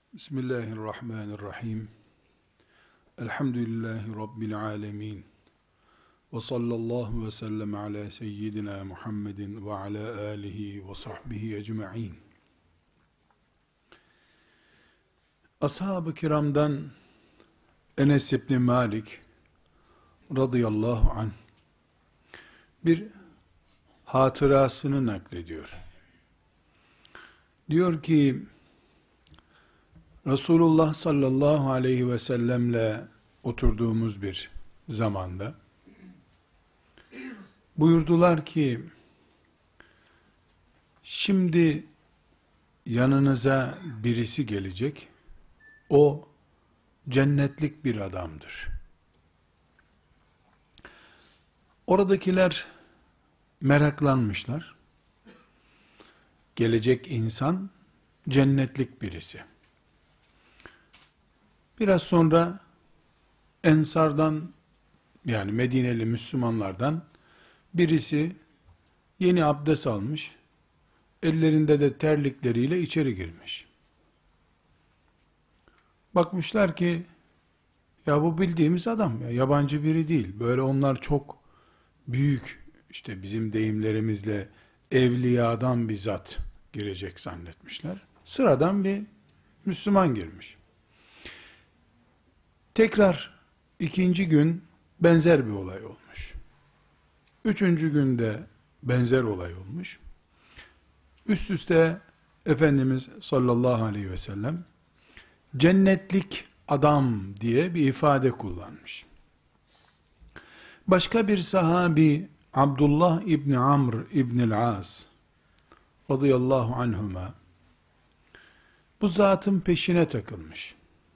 Bismillahirrahmanirrahim. Elhamdülillahi Rabbil alemin. Ve sallallahu ve sellem ala seyyidina Muhammedin ve ala alihi ve sahbihi ecma'in. Ashab-ı kiramdan Enes İbni Malik radıyallahu anh bir hatırasını naklediyor. Diyor ki, Resulullah sallallahu aleyhi ve sellemle oturduğumuz bir zamanda buyurdular ki, şimdi yanınıza birisi gelecek, o cennetlik bir adamdır. Oradakiler meraklanmışlar. Gelecek insan cennetlik birisi. Biraz sonra Ensardan, yani Medineli Müslümanlardan birisi yeni abdest almış, ellerinde de terlikleriyle içeri girmiş. Bakmışlar ki, ya bu bildiğimiz adam, ya yabancı biri değil. Böyle onlar çok büyük, işte bizim deyimlerimizle evliyadan bir zat girecek zannetmişler. Sıradan bir Müslüman girmiş. Tekrar ikinci gün benzer bir olay olmuş. Üçüncü günde benzer olay olmuş. Üst üste Efendimiz sallallahu aleyhi ve sellem cennetlik adam diye bir ifade kullanmış. Başka bir sahabi Abdullah İbni Amr İbnil As radıyallahu anhuma bu zatın peşine takılmış.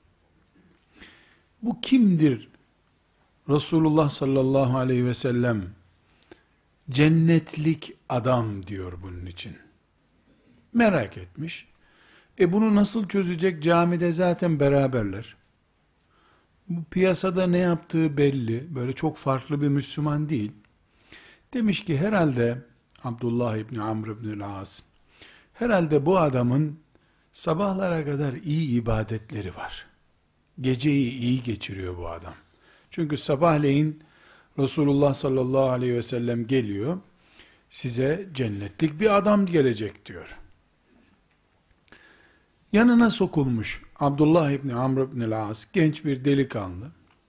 Bu kimdir? Resulullah sallallahu aleyhi ve sellem cennetlik adam diyor bunun için. Merak etmiş. Bunu nasıl çözecek? Camide zaten beraberler. Bu piyasada ne yaptığı belli. Böyle çok farklı bir Müslüman değil. Demiş ki herhalde Abdullah İbni Amr İbni As, herhalde bu adamın sabahlara kadar iyi ibadetleri var. Geceyi iyi geçiriyor bu adam. Çünkü sabahleyin Resulullah sallallahu aleyhi ve sellem geliyor, size cennetlik bir adam gelecek diyor. Yanına sokulmuş Abdullah İbni Amr İbni As, genç bir delikanlı.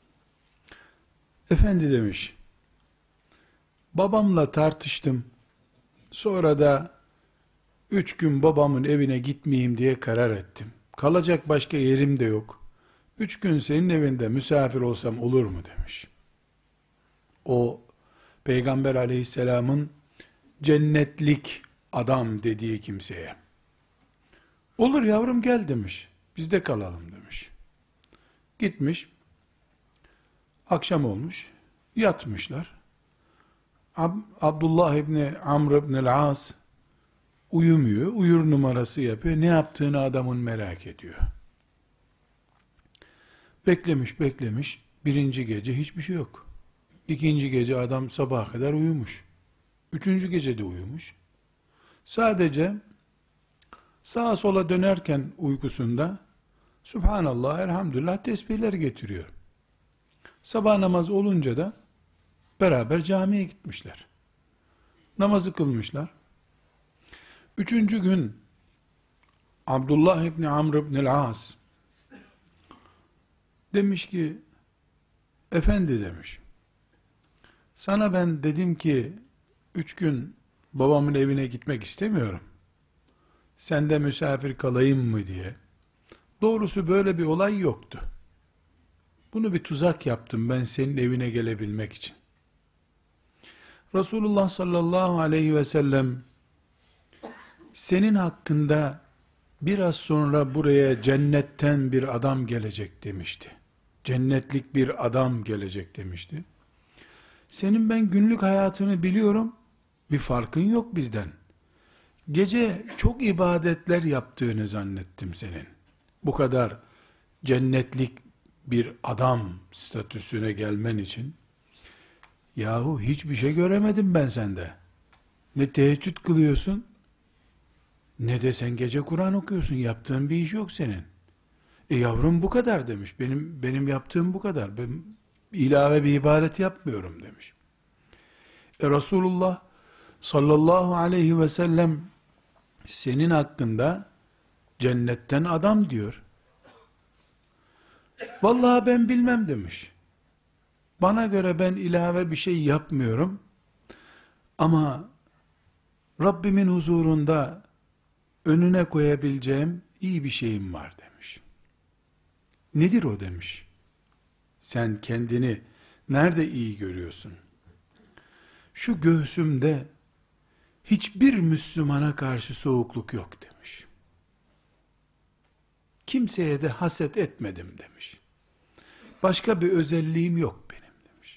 Efendi demiş, babamla tartıştım, sonra da 3 gün babamın evine gitmeyeyim diye karar ettim. Kalacak başka yerim de yok. 3 gün senin evinde misafir olsam olur mu demiş. O Peygamber aleyhisselamın cennetlik adam dediği kimseye. Olur yavrum gel demiş. Biz de kalalım demiş. Gitmiş. Akşam olmuş. Yatmışlar. Abdullah İbni Amr İbni As uyumuyor. Uyur numarası yapıyor. Ne yaptığını adamın merak ediyor. Beklemiş. Birinci gece hiçbir şey yok. İkinci gece adam sabaha kadar uyumuş. Üçüncü gece de uyumuş. Sadece sağa sola dönerken uykusunda Subhanallah, elhamdülillah tesbihler getiriyor. Sabah namazı olunca da beraber camiye gitmişler. Namazı kılmışlar. Üçüncü gün Abdullah İbni Amr İbni As demiş ki, efendi demiş, sana ben dedim ki 3 gün babamın evine gitmek istemiyorum. Sende misafir kalayım mı diye. Doğrusu böyle bir olay yoktu. Bunu bir tuzak yaptım ben senin evine gelebilmek için. Resulullah sallallahu aleyhi ve sellem senin hakkında biraz sonra buraya cennetten bir adam gelecek demişti. Cennetlik bir adam gelecek demişti. Senin ben günlük hayatını biliyorum. Bir farkın yok bizden. Gece çok ibadetler yaptığını zannettim senin. Bu kadar cennetlik bir adam statüsüne gelmen için. Yahu hiçbir şey göremedim ben sende. Ne teheccüd kılıyorsun, ne de sen gece Kur'an okuyorsun. Yaptığın bir iş yok senin. Yavrum bu kadar demiş. Benim yaptığım bu kadar. Ben ilave bir ibadet yapmıyorum demiş. Resulullah sallallahu aleyhi ve sellem senin hakkında cennetten adam diyor. Vallahi ben bilmem demiş. Bana göre ben ilave bir şey yapmıyorum. Ama Rabbimin huzurunda önüne koyabileceğim iyi bir şeyim var demiş. Nedir o demiş. Sen kendini nerede iyi görüyorsun? Şu göğsümde hiçbir Müslümana karşı soğukluk yok demiş. Kimseye de haset etmedim demiş. Başka bir özelliğim yok benim demiş.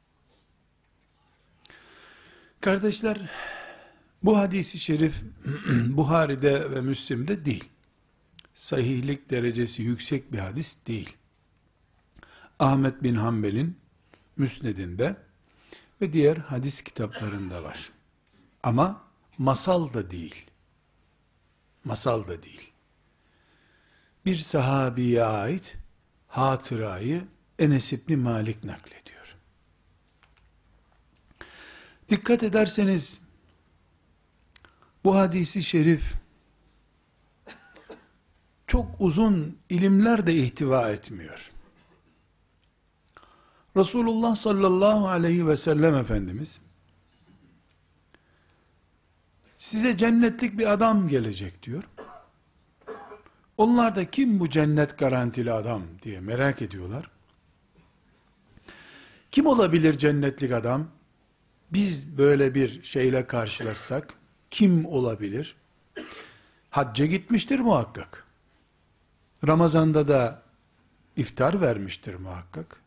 Kardeşler, bu hadisi şerif Buhari'de ve Müslim'de değil. Sahihlik derecesi yüksek bir hadis değil. Ahmet bin Hanbel'in Müsned'inde ve diğer hadis kitaplarında var. Ama masal da değil. Masal da değil. Bir sahabiye ait hatırayı Enes İbni Malik naklediyor. Dikkat ederseniz bu hadisi şerif çok uzun ilimler de ihtiva etmiyor. Resulullah sallallahu aleyhi ve sellem Efendimiz size cennetlik bir adam gelecek diyor. Onlar da kim bu cennet garantili adam diye merak ediyorlar. Kim olabilir cennetlik adam? Biz böyle bir şeyle karşılaşsak kim olabilir? Hacca gitmiştir muhakkak. Ramazan'da da iftar vermiştir muhakkak.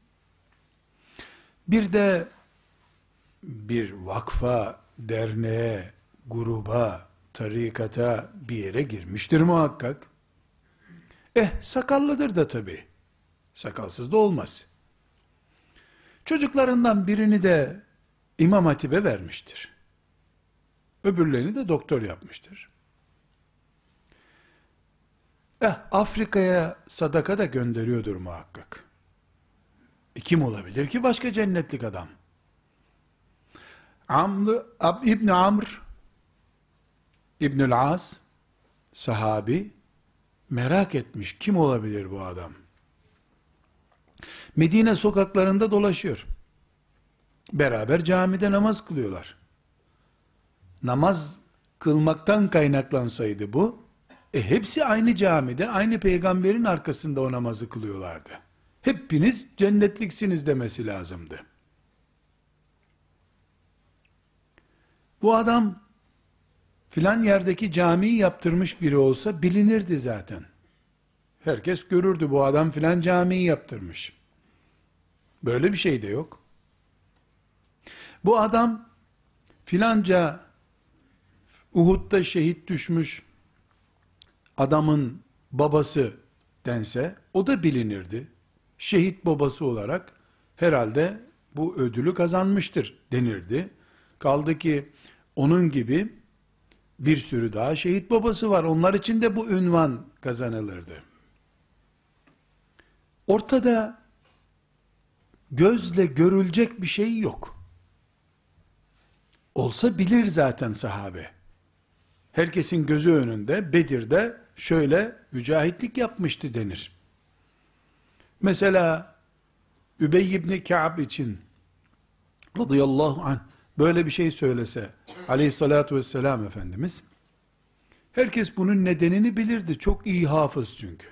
Bir de bir vakfa, derneğe, gruba, tarikata bir yere girmiştir muhakkak. Sakallıdır da tabii. Sakalsız da olmaz. Çocuklarından birini de İmam Hatip'e vermiştir. Öbürlerini de doktor yapmıştır. Afrika'ya sadaka da gönderiyordur muhakkak. Kim olabilir ki başka cennetlik adam? İbn Amr İbnül As sahabi merak etmiş. Kim olabilir bu adam? Medine sokaklarında dolaşıyor. Beraber camide namaz kılıyorlar. Namaz kılmaktan kaynaklansaydı bu, hepsi aynı camide, aynı peygamberin arkasında o namazı kılıyorlardı. Hepiniz cennetliksiniz demesi lazımdı. Bu adam filan yerdeki camiyi yaptırmış biri olsa bilinirdi zaten. Herkes görürdü, bu adam filan camiyi yaptırmış. Böyle bir şey de yok. Bu adam filanca Uhud'da şehit düşmüş adamın babası dense o da bilinirdi. Şehit babası olarak herhalde bu ödülü kazanmıştır denirdi. Kaldı ki onun gibi bir sürü daha şehit babası var. Onlar için de bu ünvan kazanılırdı. Ortada gözle görülecek bir şey yok. Olsa bilir zaten sahabe. Herkesin gözü önünde Bedir'de şöyle mücahitlik yapmıştı denir. Mesela Übey ibn Ka'b için radıyallahu anh böyle bir şey söylese aleyhissalatu vesselam Efendimiz, herkes bunun nedenini bilirdi. Çok iyi hafız çünkü.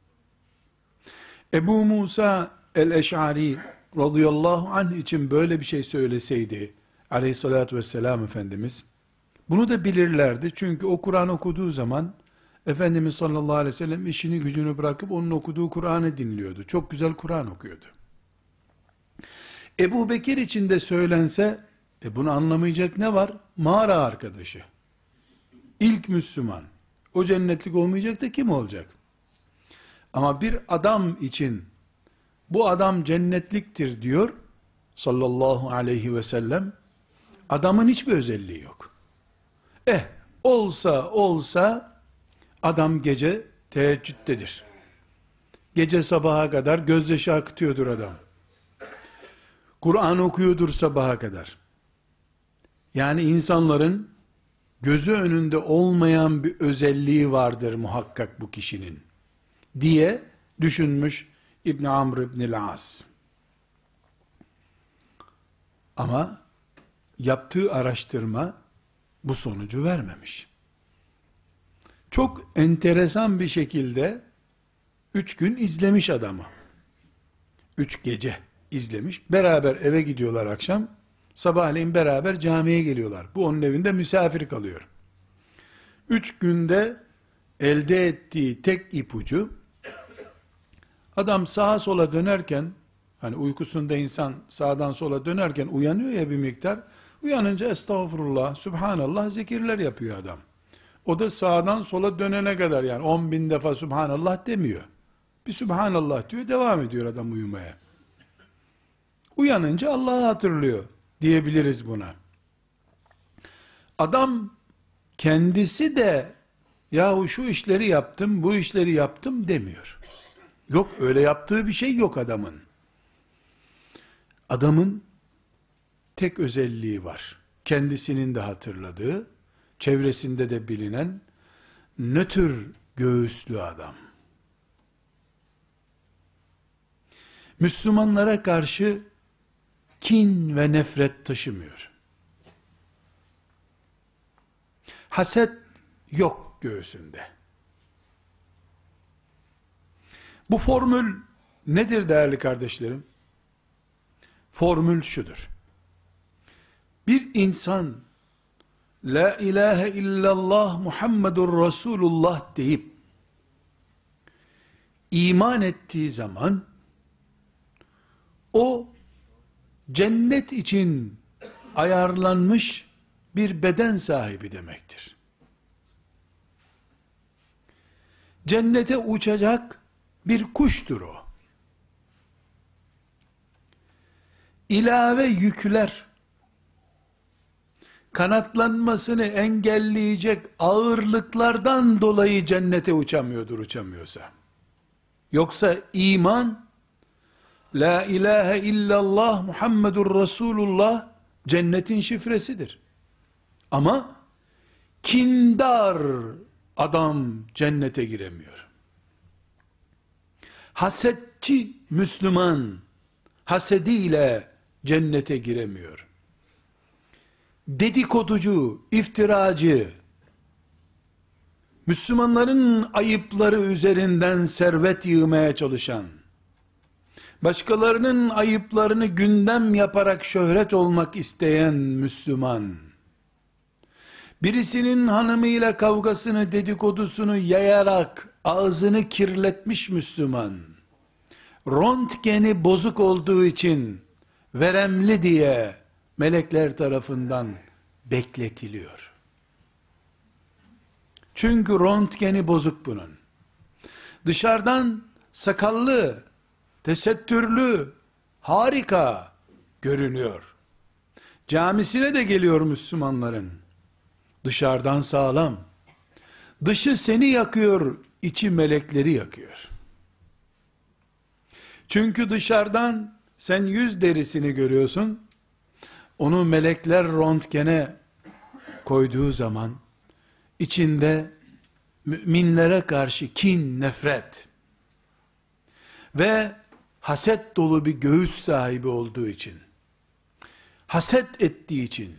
Ebu Musa el-Eş'ari radıyallahu anh için böyle bir şey söyleseydi aleyhissalatu vesselam Efendimiz, bunu da bilirlerdi. Çünkü o Kur'an okuduğu zaman Efendimiz sallallahu aleyhi ve sellem işini gücünü bırakıp onun okuduğu Kur'an'ı dinliyordu. Çok güzel Kur'an okuyordu. Ebu Bekir için de söylense, bunu anlamayacak ne var? Mağara arkadaşı. İlk Müslüman. O cennetlik olmayacak da kim olacak? Ama bir adam için, bu adam cennetliktir diyor, sallallahu aleyhi ve sellem, adamın hiçbir özelliği yok. Olsa adam gece teheccüddedir. Gece sabaha kadar gözyaşı akıtıyordur adam. Kur'an okuyordur sabaha kadar. Yani insanların gözü önünde olmayan bir özelliği vardır muhakkak bu kişinin diye düşünmüş İbn Amr İbnül As. Ama yaptığı araştırma bu sonucu vermemiş. Çok enteresan bir şekilde 3 gün izlemiş adamı. 3 gece izlemiş. Beraber eve gidiyorlar akşam. Sabahleyin beraber camiye geliyorlar. Bu onun evinde misafir kalıyor. 3 günde elde ettiği tek ipucu, adam sağa sola dönerken, hani uykusunda insan sağdan sola dönerken uyanıyor ya bir miktar, uyanınca estağfurullah, subhanallah zikirler yapıyor adam. O da sağdan sola dönene kadar, yani 10.000 defa subhanallah demiyor. Bir subhanallah diyor, devam ediyor adam uyumaya. Uyanınca Allah'ı hatırlıyor diyebiliriz buna. Adam kendisi de yahu şu işleri yaptım, bu işleri yaptım demiyor. Yok, öyle yaptığı bir şey yok adamın. Adamın tek özelliği var. Kendisinin de hatırladığı, çevresinde de bilinen nötr göğüslü adam. Müslümanlara karşı kin ve nefret taşımıyor. Haset yok göğsünde. Bu formül nedir değerli kardeşlerim? Formül şudur. Bir insan La ilahe illallah Muhammedur Resulullah deyip iman ettiği zaman o cennet için ayarlanmış bir beden sahibi demektir. Cennete uçacak bir kuştur o. İlave yükler, kanatlanmasını engelleyecek ağırlıklardan dolayı cennete uçamıyordur uçamıyorsa. Yoksa iman, La ilahe illallah Muhammedur Resulullah cennetin şifresidir. Ama kindar adam cennete giremiyor. Hasetçi Müslüman hasediyle cennete giremiyor. Dedikoducu, iftiracı, Müslümanların ayıpları üzerinden servet yığmaya çalışan, başkalarının ayıplarını gündem yaparak şöhret olmak isteyen Müslüman, birisinin hanımıyla kavgasını, dedikodusunu yayarak ağzını kirletmiş Müslüman, röntgeni bozuk olduğu için veremli diye melekler tarafından bekletiliyor. Çünkü röntgeni bozuk bunun. Dışarıdan sakallı, tesettürlü, harika görünüyor. Camisine de geliyor Müslümanların. Dışarıdan sağlam. Dışı seni yakıyor, içi melekleri yakıyor. Çünkü dışarıdan sen yüz derisini görüyorsun, onu melekler röntgene koyduğu zaman, içinde müminlere karşı kin, nefret ve haset dolu bir göğüs sahibi olduğu için, haset ettiği için,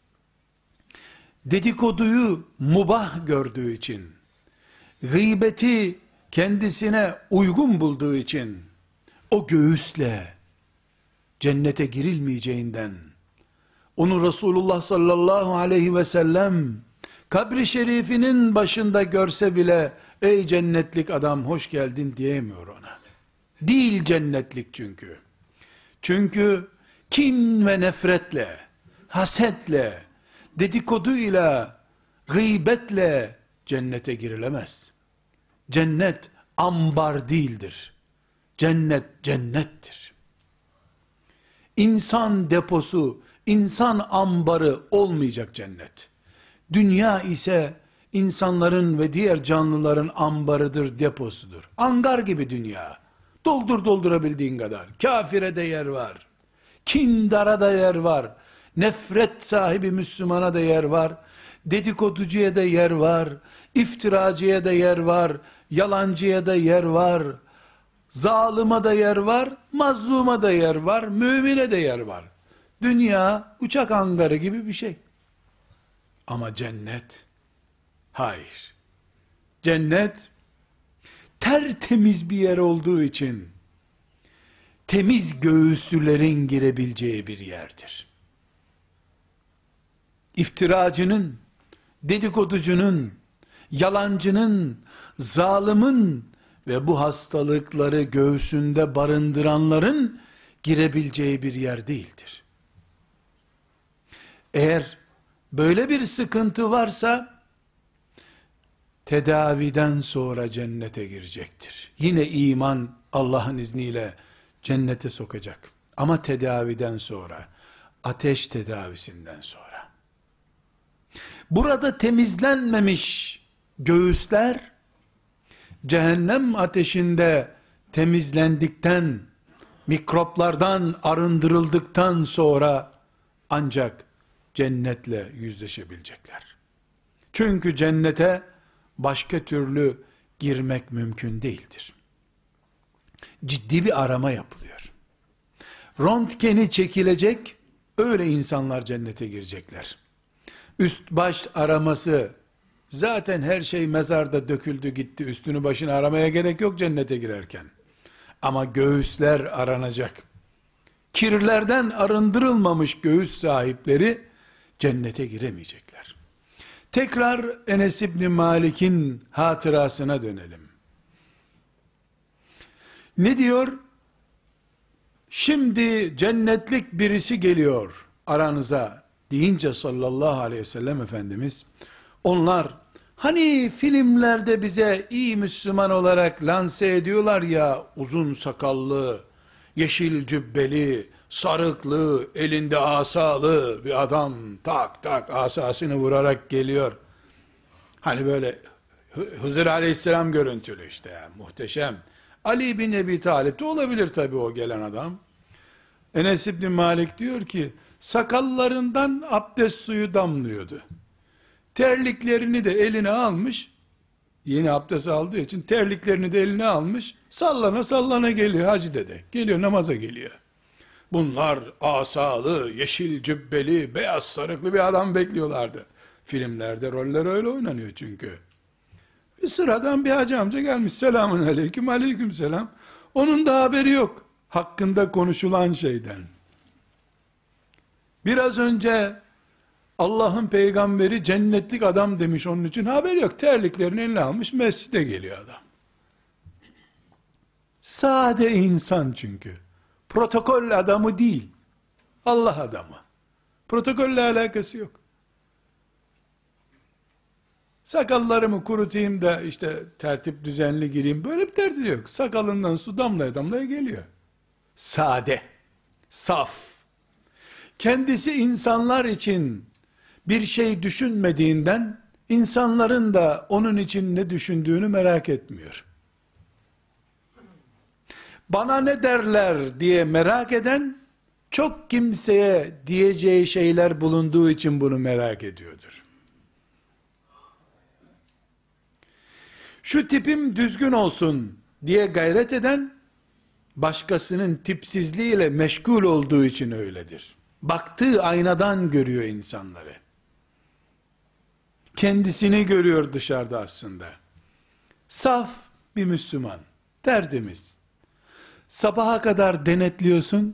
dedikoduyu mubah gördüğü için, gıybeti kendisine uygun bulduğu için, o göğüsle cennete girilmeyeceğinden, onu Resulullah sallallahu aleyhi ve sellem kabri şerifinin başında görse bile, ey cennetlik adam hoş geldin diyemiyor ona. Değil cennetlik çünkü. Çünkü kin ve nefretle, hasetle, dedikoduyla, gıybetle cennete girilemez. Cennet ambar değildir. Cennet cennettir. İnsan deposu, insan ambarı olmayacak cennet. Dünya ise insanların ve diğer canlıların ambarıdır, deposudur. Angar gibi dünya. Doldur doldurabildiğin kadar. Kafire de yer var. Kindara da yer var. Nefret sahibi Müslümana da yer var. Dedikoducuya da yer var. İftiracıya da yer var. Yalancıya da yer var. Zalıma da yer var. Mazluma da yer var. Mümine de yer var. Dünya uçak hangarı gibi bir şey. Ama cennet, hayır. Cennet, tertemiz bir yer olduğu için, temiz göğüslülerin girebileceği bir yerdir. İftiracının, dedikoducunun, yalancının, zalimin ve bu hastalıkları göğsünde barındıranların girebileceği bir yer değildir. Eğer böyle bir sıkıntı varsa, tedaviden sonra cennete girecektir. Yine iman Allah'ın izniyle cennete sokacak. Ama tedaviden sonra, ateş tedavisinden sonra. Burada temizlenmemiş göğüsler, cehennem ateşinde temizlendikten, mikroplardan arındırıldıktan sonra ancak cennetle yüzleşebilecekler. Çünkü cennete başka türlü girmek mümkün değildir. Ciddi bir arama yapılıyor. Röntgeni çekilecek, öyle insanlar cennete girecekler. Üst baş araması, zaten her şey mezarda döküldü gitti, üstünü başını aramaya gerek yok cennete girerken. Ama göğüsler aranacak. Kirlerden arındırılmamış göğüs sahipleri cennete giremeyecekler. Tekrar Enes İbni Malik'in hatırasına dönelim. Ne diyor? Şimdi cennetlik birisi geliyor aranıza deyince sallallahu aleyhi ve sellem Efendimiz, onlar hani filmlerde bize iyi Müslüman olarak lanse ediyorlar ya, uzun sakallı, yeşil cübbeli, sarıklı, elinde asalı bir adam tak tak asasını vurarak geliyor. Hani böyle Hızır aleyhisselam görüntülü işte ya, muhteşem. Ali bin Ebi Talip de olabilir tabi o gelen adam. Enes İbni Malik diyor ki, sakallarından abdest suyu damlıyordu. Terliklerini de eline almış, yeni abdest aldığı için terliklerini de eline almış, sallana sallana geliyor Hacı dede. Geliyor, namaza geliyor. Bunlar asalı, yeşil cübbeli, beyaz sarıklı bir adam bekliyorlardı. Filmlerde roller öyle oynanıyor çünkü. Bir sıradan bir hacı amca gelmiş, selamun aleyküm, aleyküm selam. Onun da haberi yok hakkında konuşulan şeyden. Biraz önce Allah'ın peygamberi cennetlik adam demiş, onun için haberi yok. Terliklerini eline almış, mescide geliyor adam. Sade insan çünkü. Protokol adamı değil. Allah adamı. Protokolle alakası yok. Sakallarımı kurutayım da işte tertip düzenli gireyim, böyle bir derdi yok. Sakalından su damlaya damlaya geliyor. Sade, saf. Kendisi insanlar için bir şey düşünmediğinden, insanların da onun için ne düşündüğünü merak etmiyor. Bana ne derler diye merak eden, çok kimseye diyeceği şeyler bulunduğu için bunu merak ediyordur. Şu tipim düzgün olsun diye gayret eden, başkasının tipsizliğiyle meşgul olduğu için öyledir. Baktığı aynadan görüyor insanları. Kendisini görüyor dışarıda aslında. Saf bir Müslüman, tertemiz. Sabaha kadar denetliyorsun,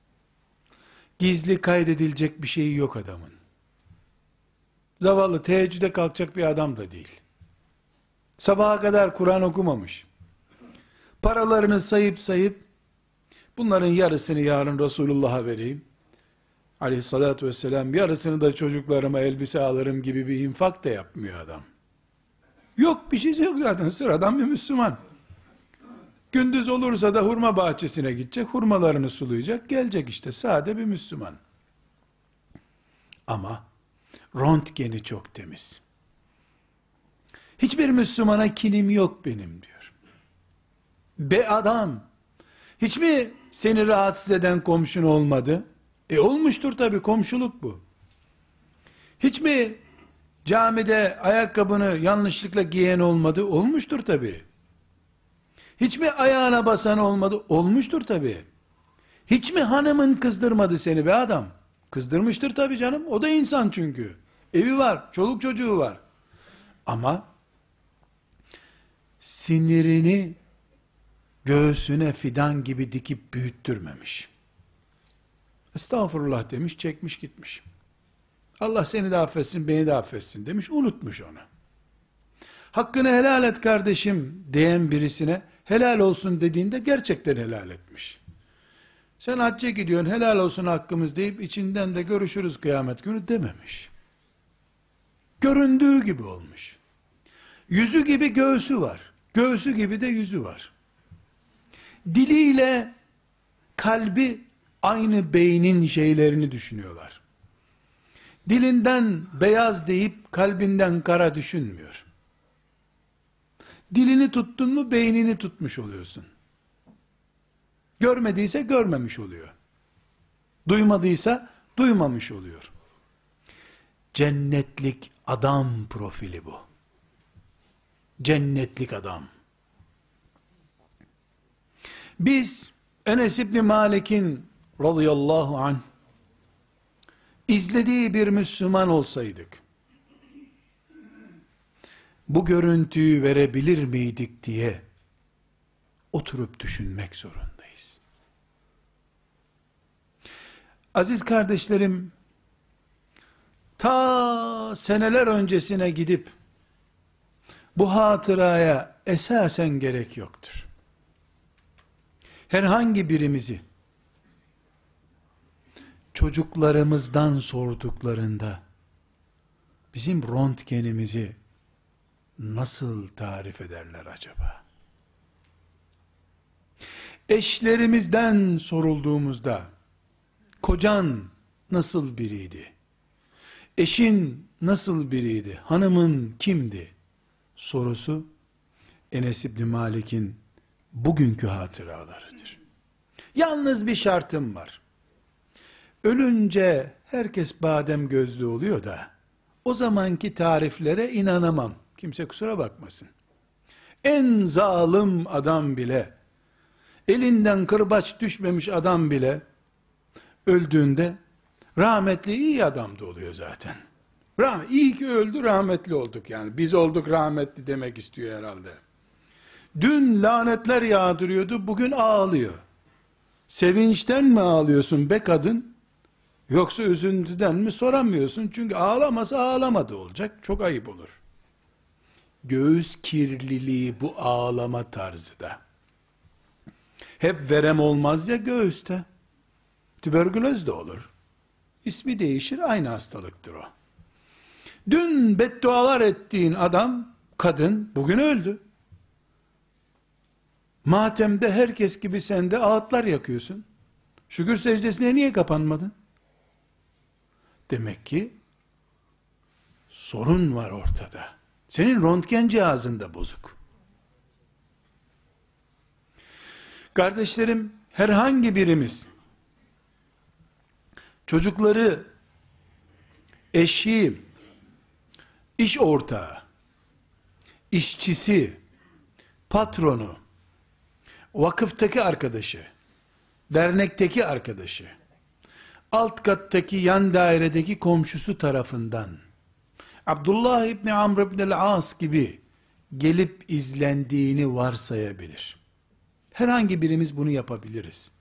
gizli kaydedilecek bir şeyi yok adamın. Zavallı teheccüde kalkacak bir adam da değil. Sabaha kadar Kur'an okumamış. Paralarını sayıp sayıp, bunların yarısını yarın Resulullah'a vereyim, aleyhissalatü vesselam, yarısını da çocuklarıma elbise alırım gibi bir infak da yapmıyor adam. Yok, bir şey yok zaten, sıradan bir Müslüman. Gündüz olursa da hurma bahçesine gidecek, hurmalarını sulayacak, gelecek işte, sade bir Müslüman. Ama röntgeni çok temiz. Hiçbir Müslümana kinim yok benim diyor. Be adam, hiç mi seni rahatsız eden komşun olmadı? Olmuştur tabii, komşuluk bu. Hiç mi camide ayakkabını yanlışlıkla giyen olmadı? Olmuştur tabii. Hiç mi ayağına basan olmadı? Olmuştur tabii. Hiç mi hanımın kızdırmadı seni be adam? Kızdırmıştır tabii canım. O da insan çünkü. Evi var, çoluk çocuğu var. Ama sinirini göğsüne fidan gibi dikip büyüttürmemiş. Estağfurullah demiş, çekmiş gitmiş. Allah seni de affetsin, beni de affetsin demiş, unutmuş onu. Hakkını helal et kardeşim diyen birisine helal olsun dediğinde gerçekten helal etmiş. Sen hacca gidiyorsun, helal olsun hakkımız deyip içinden de görüşürüz kıyamet günü dememiş. Göründüğü gibi olmuş. Yüzü gibi göğsü var. Göğsü gibi de yüzü var. Diliyle kalbi aynı beynin şeylerini düşünüyorlar. Dilinden beyaz deyip kalbinden kara düşünmüyor. Dilini tuttun mu beynini tutmuş oluyorsun. Görmediyse görmemiş oluyor. Duymadıysa duymamış oluyor. Cennetlik adam profili bu. Cennetlik adam. Biz Enes İbni Malik'in radıyallahu anh izlediği bir Müslüman olsaydık, bu görüntüyü verebilir miydik diye oturup düşünmek zorundayız. Aziz kardeşlerim, ta seneler öncesine gidip bu hatıraya esasen gerek yoktur. Herhangi birimizi çocuklarımızdan sorduklarında bizim röntgenimizi nasıl tarif ederler acaba? Eşlerimizden sorulduğumuzda kocan nasıl biriydi? Eşin nasıl biriydi? Hanımın kimdi? Sorusu Enes İbni Malik'in bugünkü hatıralarıdır. Yalnız bir şartım var. Ölünce herkes badem gözlü oluyor da o zamanki tariflere inanamam. Kimse kusura bakmasın. En zalim adam bile, elinden kırbaç düşmemiş adam bile öldüğünde rahmetli iyi adamdı oluyor zaten. İyi ki öldü, rahmetli olduk yani. Biz olduk rahmetli demek istiyor herhalde. Dün lanetler yağdırıyordu, bugün ağlıyor. Sevinçten mi ağlıyorsun be kadın? Yoksa üzüntüden mi soramıyorsun? Çünkü ağlamasa ağlamadı olacak. Çok ayıp olur. Göğüs kirliliği bu ağlama tarzı da. Hep verem olmaz ya göğüste. Tüberküloz da olur. İsmi değişir, aynı hastalıktır o. Dün beddualar ettiğin adam, kadın bugün öldü. Matemde herkes gibi sen de ağıtlar yakıyorsun. Şükür secdesine niye kapanmadın? Demek ki sorun var ortada. Senin röntgen cihazın da bozuk. Kardeşlerim, herhangi birimiz çocukları, eşi, iş ortağı, işçisi, patronu, vakıftaki arkadaşı, dernekteki arkadaşı, alt kattaki yan dairedeki komşusu tarafından Abdullah İbni Amr İbni As gibi gelip izlendiğini varsayabilir. Herhangi birimiz bunu yapabiliriz.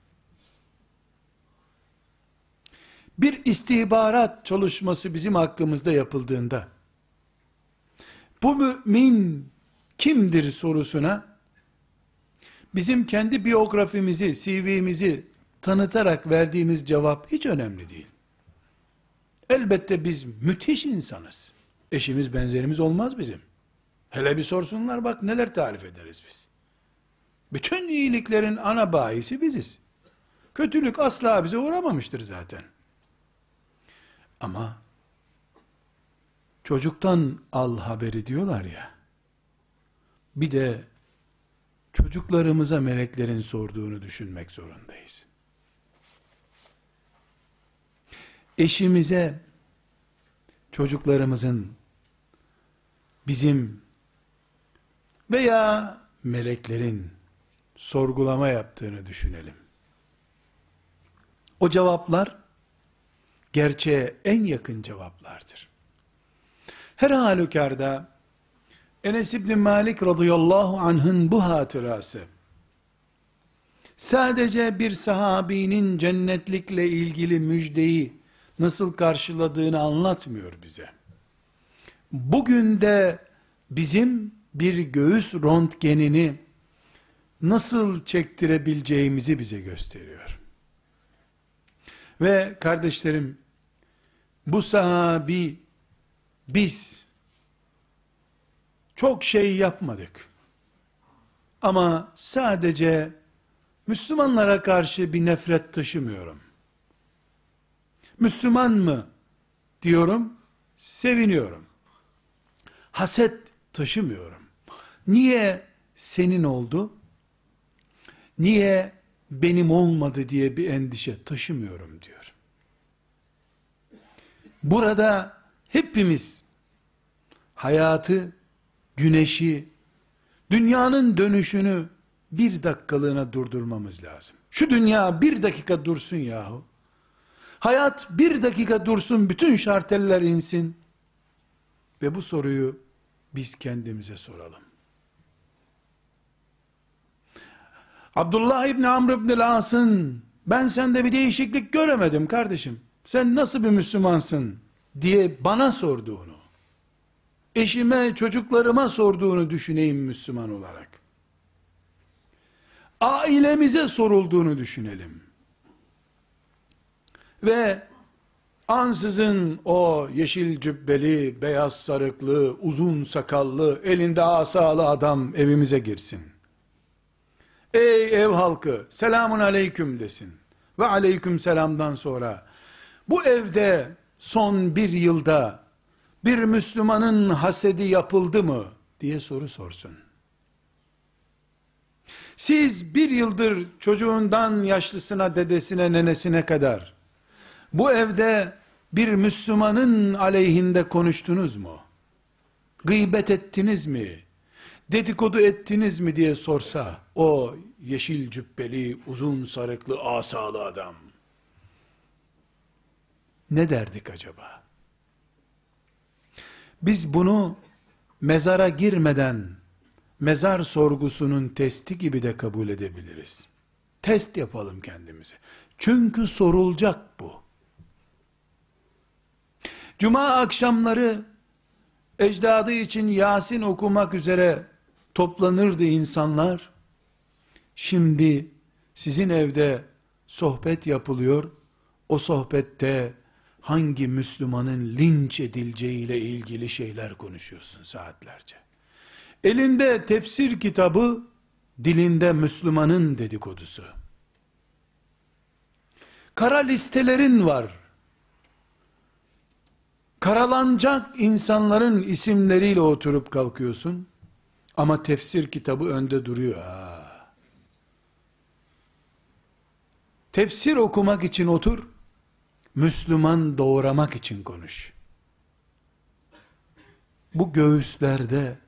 Bir istihbarat çalışması bizim hakkımızda yapıldığında bu mümin kimdir sorusuna bizim kendi biyografimizi, CV'mizi tanıtarak verdiğimiz cevap hiç önemli değil. Elbette biz müthiş insanız. Eşimiz benzerimiz olmaz bizim. Hele bir sorsunlar bak neler tarif ederiz biz. Bütün iyiliklerin ana bahisi biziz. Kötülük asla bize uğramamıştır zaten. Ama çocuktan al haberi diyorlar ya. bir de çocuklarımıza meleklerin sorduğunu düşünmek zorundayız. Eşimize çocuklarımızın bizim veya meleklerin sorgulama yaptığını düşünelim. O cevaplar gerçeğe en yakın cevaplardır. Her halükarda Enes İbni Malik radıyallahu anh'ın bu hatırası sadece bir sahabinin cennetlikle ilgili müjdeyi nasıl karşıladığını anlatmıyor bize. Bugün de bizim bir göğüs röntgenini nasıl çektirebileceğimizi bize gösteriyor. Ve kardeşlerim, bu sahabi, biz çok şey yapmadık. Ama sadece Müslümanlara karşı bir nefret taşımıyorum. Müslüman mı diyorum, seviniyorum. Haset taşımıyorum. Niye senin oldu? Niye benim olmadı diye bir endişe taşımıyorum diyor. Burada hepimiz hayatı, güneşi, dünyanın dönüşünü bir dakikalığına durdurmamız lazım. Şu dünya bir dakika dursun yahu. Hayat bir dakika dursun, bütün şarteller insin. Ve bu soruyu biz kendimize soralım. Abdullah İbni Amr İbni As'ın ben sende bir değişiklik göremedim kardeşim, sen nasıl bir Müslümansın diye bana sorduğunu, eşime, çocuklarıma sorduğunu düşüneyim Müslüman olarak. Ailemize sorulduğunu düşünelim. Ve ansızın o yeşil cübbeli, beyaz sarıklı, uzun sakallı, elinde asalı adam evimize girsin. Ey ev halkı, selamun aleyküm desin. Ve aleyküm selamdan sonra, bu evde son bir yılda bir Müslümanın hasedi yapıldı mı diye soru sorsun. Siz bir yıldır çocuğundan yaşlısına, dedesine, nenesine kadar bu evde bir Müslümanın aleyhinde konuştunuz mu? Gıybet ettiniz mi? Dedikodu ettiniz mi diye sorsa o yeşil cübbeli, uzun sarıklı, asalı adam, ne derdik acaba? Biz bunu mezara girmeden mezar sorgusunun testi gibi de kabul edebiliriz. Test yapalım kendimize. Çünkü sorulacak bu. Cuma akşamları ecdadı için Yasin okumak üzere toplanırdı insanlar. Şimdi sizin evde sohbet yapılıyor. O sohbette hangi Müslümanın linç edileceğiyle ilgili şeyler konuşuyorsun saatlerce. Elinde tefsir kitabı, dilinde Müslümanın dedikodusu. Kara listelerin var. Karalanacak insanların isimleriyle oturup kalkıyorsun. Ama tefsir kitabı önde duruyor. Tefsir okumak için otur, Müslüman doğramak için konuş. Bu göğüslerde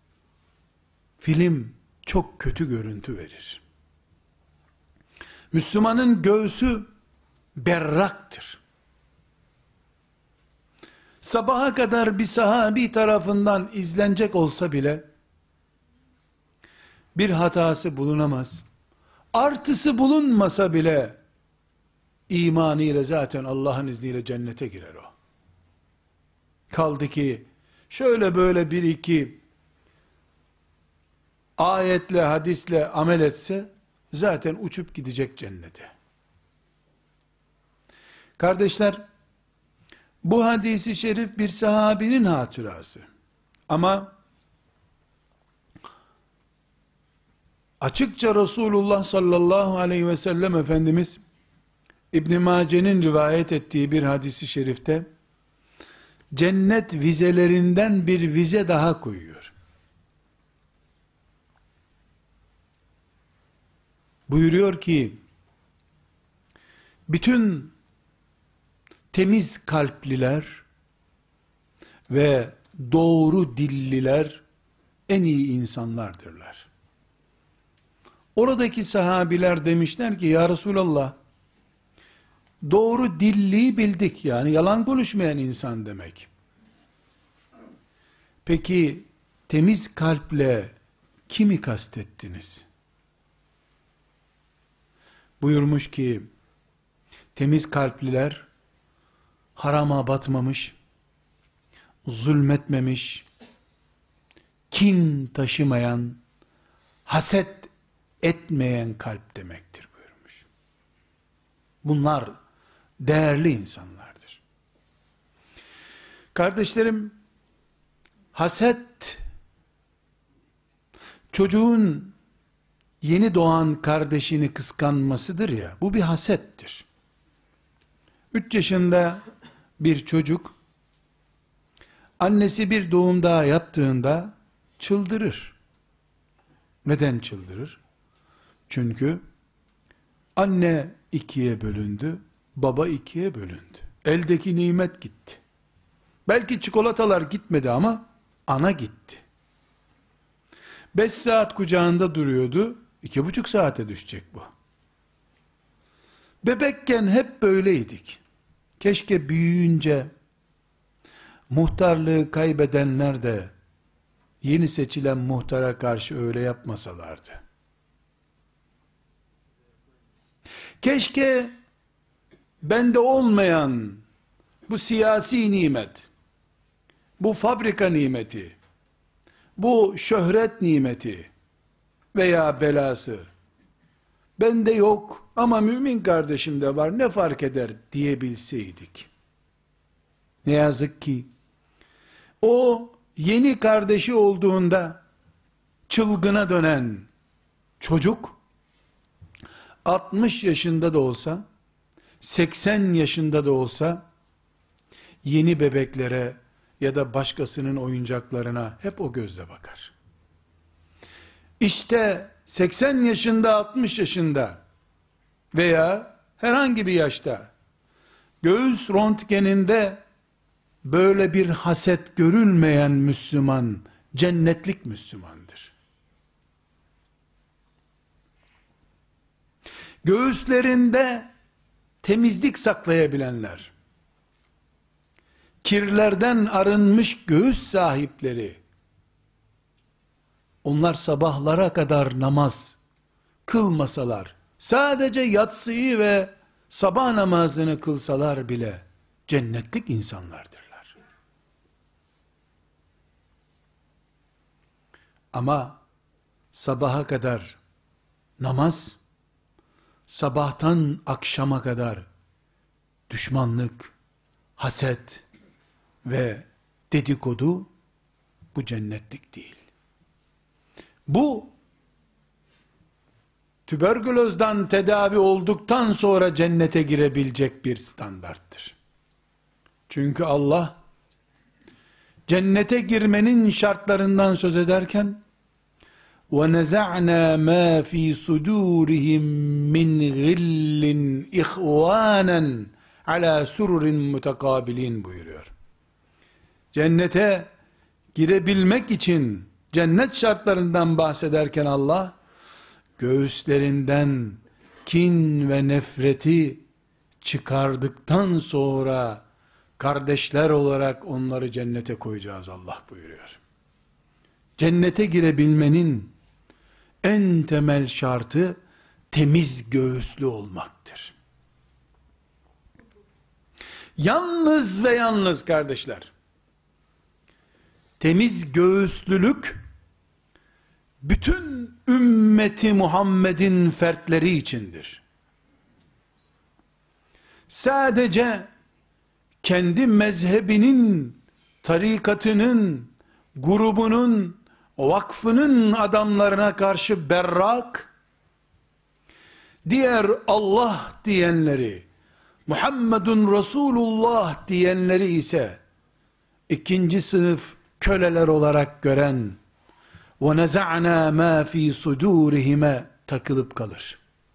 film çok kötü görüntü verir. Müslümanın göğsü berraktır. Sabaha kadar bir sahabi tarafından izlenecek olsa bile bir hatası bulunamaz. Artısı bulunmasa bile imanıyla zaten Allah'ın izniyle cennete girer o. Kaldı ki şöyle böyle bir iki ayetle, hadisle amel etse zaten uçup gidecek cennete. Kardeşler, bu hadisi şerif bir sahabinin hatırası. Ama açıkça Resulullah sallallahu aleyhi ve sellem Efendimiz İbn Mace'nin rivayet ettiği bir hadisi şerifte cennet vizelerinden bir vize daha koyuyor. Buyuruyor ki, bütün temiz kalpliler ve doğru dilliler en iyi insanlardırlar. Oradaki sahabiler demişler ki, ya Resulallah, doğru dilliyi bildik, yani yalan konuşmayan insan demek. Peki temiz kalple kimi kastettiniz? Buyurmuş ki, temiz kalpliler harama batmamış, zulmetmemiş, kin taşımayan, haset etmeyen kalp demektir buyurmuş. Bunlar değerli insanlardır. Kardeşlerim, haset, çocuğun yeni doğan kardeşini kıskanmasıdır ya, bu bir hasettir. 3 yaşında bir çocuk, annesi bir doğum daha yaptığında çıldırır. Neden çıldırır? Çünkü anne 2'ye bölündü, baba 2'ye bölündü. Eldeki nimet gitti. Belki çikolatalar gitmedi ama ana gitti. 5 saat kucağında duruyordu, 2,5 saate düşecek bu. Bebekken hep böyleydik. Keşke büyüyünce muhtarlığı kaybedenler de yeni seçilen muhtara karşı öyle yapmasalardı. Keşke bende olmayan bu siyasi nimet, bu fabrika nimeti, bu şöhret nimeti veya belası bende yok ama mümin kardeşimde var, ne fark eder diyebilseydik. Ne yazık ki o yeni kardeşi olduğunda çılgına dönen çocuk 60 yaşında da olsa, 80 yaşında da olsa yeni bebeklere ya da başkasının oyuncaklarına hep o gözle bakar. İşte 80 yaşında, 60 yaşında veya herhangi bir yaşta göğüs röntgeninde böyle bir haset görülmeyen Müslüman, cennetlik Müslümandır. Göğüslerinde temizlik saklayabilenler, kirlerden arınmış göğüs sahipleri, onlar sabahlara kadar namaz kılmasalar, sadece yatsıyı ve sabah namazını kılsalar bile cennetlik insanlardırlar. Ama sabaha kadar namaz, sabahtan akşama kadar düşmanlık, haset ve dedikodu, bu cennetlik değil. Bu tüberkülozdan tedavi olduktan sonra cennete girebilecek bir standarttır. Çünkü Allah cennete girmenin şartlarından söz ederken وَنَزَعْنَا مَا ف۪ي صُدُورِهِمْ مِنْ غِلٍّ اِخْوَانًا عَلَى سُرُرٍ مُتَقَابِلِينَ buyuruyor. Cennete girebilmek için cennet şartlarından bahsederken Allah, göğüslerinden kin ve nefreti çıkardıktan sonra kardeşler olarak onları cennete koyacağız Allah buyuruyor. Cennete girebilmenin en temel şartı temiz göğüslü olmaktır. Yalnız ve yalnız kardeşler, temiz göğüslülük bütün ümmeti Muhammed'in fertleri içindir. Sadece kendi mezhebinin, tarikatının, grubunun, vakfının adamlarına karşı berrak, diğer Allah diyenleri, Muhammedun Resulullah diyenleri ise ikinci sınıf köleler olarak gören, وَنَزَعْنَا مَا ف۪ي صُدُورِهِم'e takılıp kalır.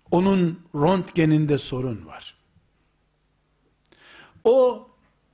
Onun röntgeninde sorun var. O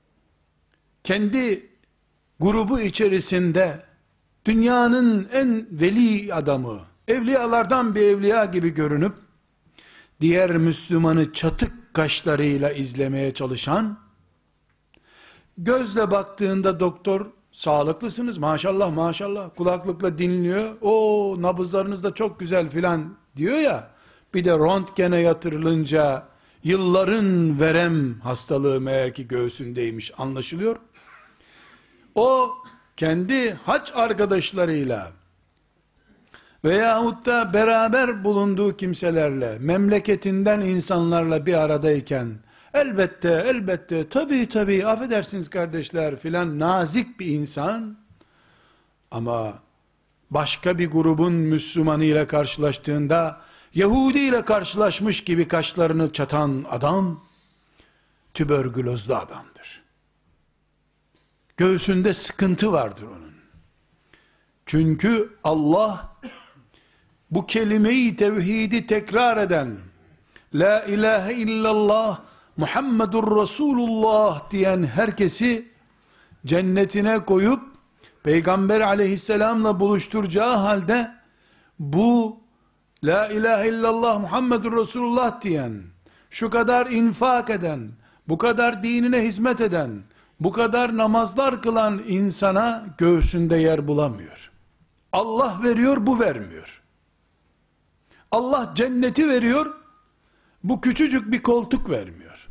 kendi grubu içerisinde dünyanın en veli adamı, evliyalardan bir evliya gibi görünüp diğer Müslümanı çatık kaşlarıyla izlemeye çalışan, gözle baktığında doktor sağlıklısınız maşallah maşallah, kulaklıkla dinliyor, o nabızlarınız da çok güzel filan diyor ya, bir de röntgene yatırılınca yılların verem hastalığı meğer ki göğsündeymiş anlaşılıyor. O kendi hac arkadaşlarıyla veyahut da beraber bulunduğu kimselerle, memleketinden insanlarla bir aradayken, elbette, tabii, affedersiniz kardeşler filan nazik bir insan, ama başka bir grubun Müslümanı ile karşılaştığında, Yahudi ile karşılaşmış gibi kaşlarını çatan adam, tüberkülozlu adamdır. Göğsünde sıkıntı vardır onun. Çünkü Allah, bu kelimeyi tevhidi tekrar eden, la ilahe illallah Muhammedur Resulullah diyen herkesi cennetine koyup Peygamber aleyhisselamla buluşturacağı halde, bu la ilahe illallah Muhammedur Resulullah diyen, şu kadar infak eden, bu kadar dinine hizmet eden, bu kadar namazlar kılan insana göğsünde yer bulamıyor. Allah veriyor, bu vermiyor. Allah cenneti veriyor, bu küçücük bir koltuk vermiyor.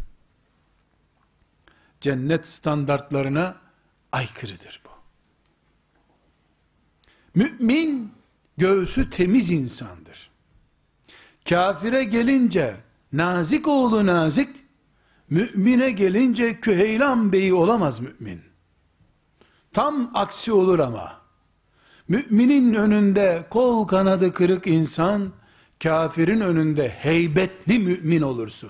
Cennet standartlarına aykırıdır bu. Mümin, göğsü temiz insandır. Kafire gelince, nazik oğlu nazik, mümine gelince Küheylan beyi olamaz mümin. Tam aksi olur ama. Müminin önünde kol kanadı kırık insan, kafirin önünde heybetli mümin olursun.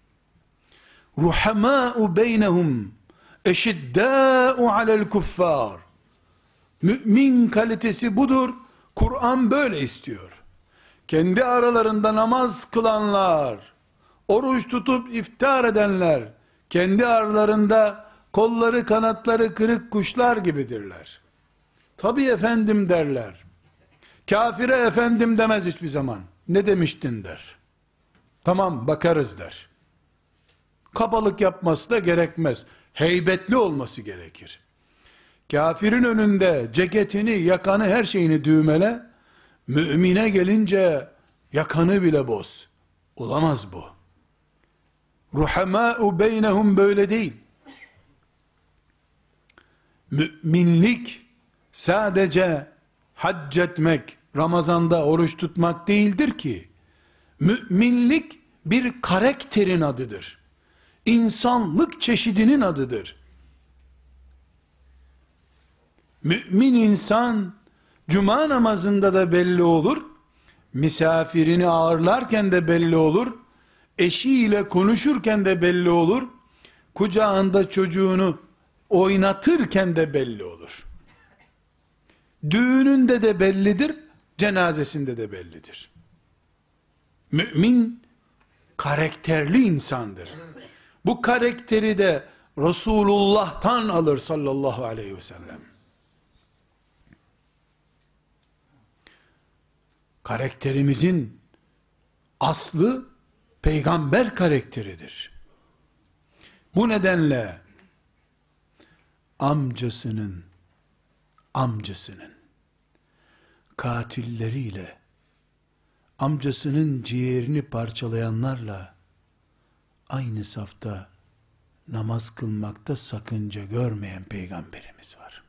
Ruhamâ'u beynehum eşiddâ'u alel kuffâr. Mümin kalitesi budur. Kur'an böyle istiyor. Kendi aralarında namaz kılanlar, oruç tutup iftar edenler, kendi aralarında kolları kanatları kırık kuşlar gibidirler. Tabi efendim derler. Kafire efendim demez hiçbir zaman. Ne demiştin der. Tamam bakarız der. Kabalık yapması da gerekmez. Heybetli olması gerekir. Kafirin önünde ceketini, yakanı, her şeyini düğmele, mümine gelince yakanı bile boz. Olamaz bu. Ruhamâ'u beynehum böyle değil. Müminlik sadece hac etmek, Ramazan'da oruç tutmak değildir ki. Müminlik bir karakterin adıdır. İnsanlık çeşidinin adıdır. Mümin insan cuma namazında da belli olur, misafirini ağırlarken de belli olur, eşiyle konuşurken de belli olur, kucağında çocuğunu oynatırken de belli olur. Düğününde de bellidir, cenazesinde de bellidir. Mümin karakterli insandır. Bu karakteri de Resulullah'tan alır sallallahu aleyhi ve sellem. Karakterimizin aslı peygamber karakteridir. Bu nedenle amcasının katilleriyle, amcasının ciğerini parçalayanlarla aynı safta namaz kılmakta sakınca görmeyen peygamberimiz var.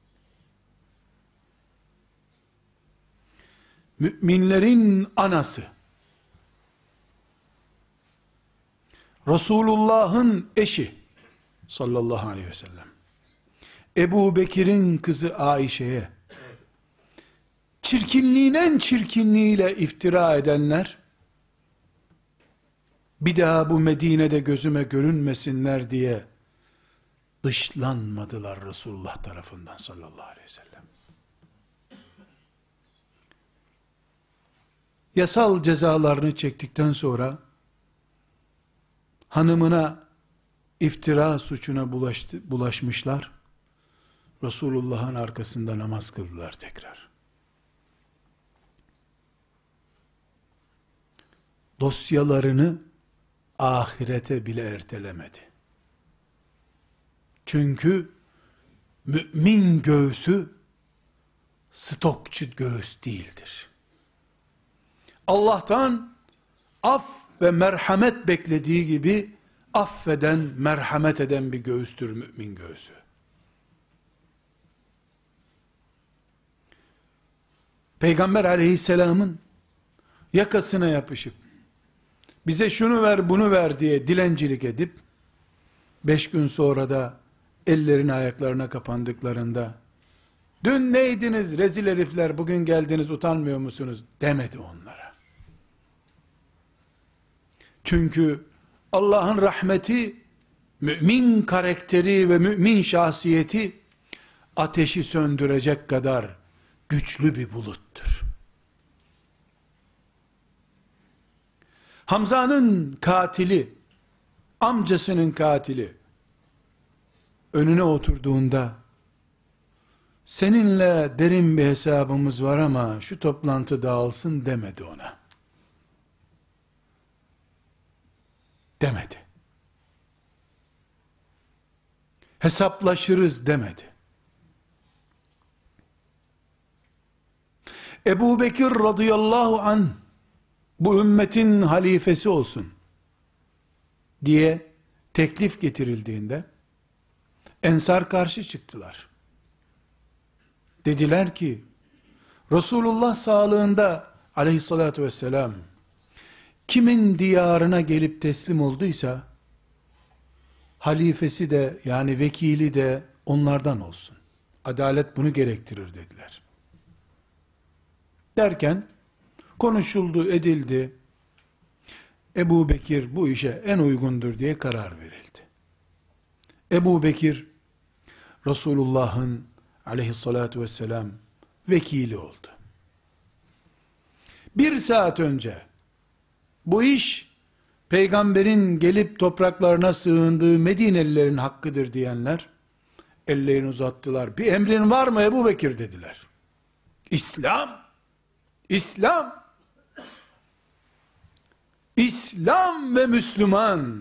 Müminlerin anası, Resulullah'ın eşi sallallahu aleyhi ve sellem, Ebu Bekir'in kızı Ayşe'ye çirkinliğin en çirkinliğiyle iftira edenler, bir daha bu Medine'de gözüme görünmesinler diye dışlanmadılar Resulullah tarafından sallallahu aleyhi ve sellem. yasal cezalarını çektikten sonra hanımına iftira suçuna bulaşmışlar. Resulullah'ın arkasında namaz kıldılar tekrar. Dosyalarını ahirete bile ertelemedi. Çünkü mümin göğsü stokçu göğüs değildir. Allah'tan af ve merhamet beklediği gibi affeden, merhamet eden bir göğüstür mümin göğsü. Peygamber aleyhisselamın yakasına yapışıp bize şunu ver bunu ver diye dilencilik edip 5 gün sonra da ellerini ayaklarına kapandıklarında dün neydiniz rezil herifler, bugün geldiniz utanmıyor musunuz demedi onlara. Çünkü Allah'ın rahmeti, mümin karakteri ve mümin şahsiyeti ateşi söndürecek kadar güçlü bir buluttur. Hamza'nın katili, amcasının katili önüne oturduğunda seninle derin bir hesabımız var ama şu toplantı dağılsın demedi ona. Demedi. Hesaplaşırız demedi. Ebu Bekir radıyallahu anh bu ümmetin halifesi olsun diye teklif getirildiğinde Ensar karşı çıktılar. Dediler ki Resulullah sağlığında aleyhissalatü vesselam kimin diyarına gelip teslim olduysa halifesi de yani vekili de onlardan olsun. Adalet bunu gerektirir dediler. Derken konuşuldu, edildi. Ebu Bekir bu işe en uygundur diye karar verildi. Ebu Bekir Resulullah'ın aleyhissalatu vesselam vekili oldu. 1 saat önce bu iş peygamberin gelip topraklarına sığındığı Medinelilerin hakkıdır diyenler ellerini uzattılar. Bir emrin var mı Ebu Bekir dediler. İslam ve Müslüman.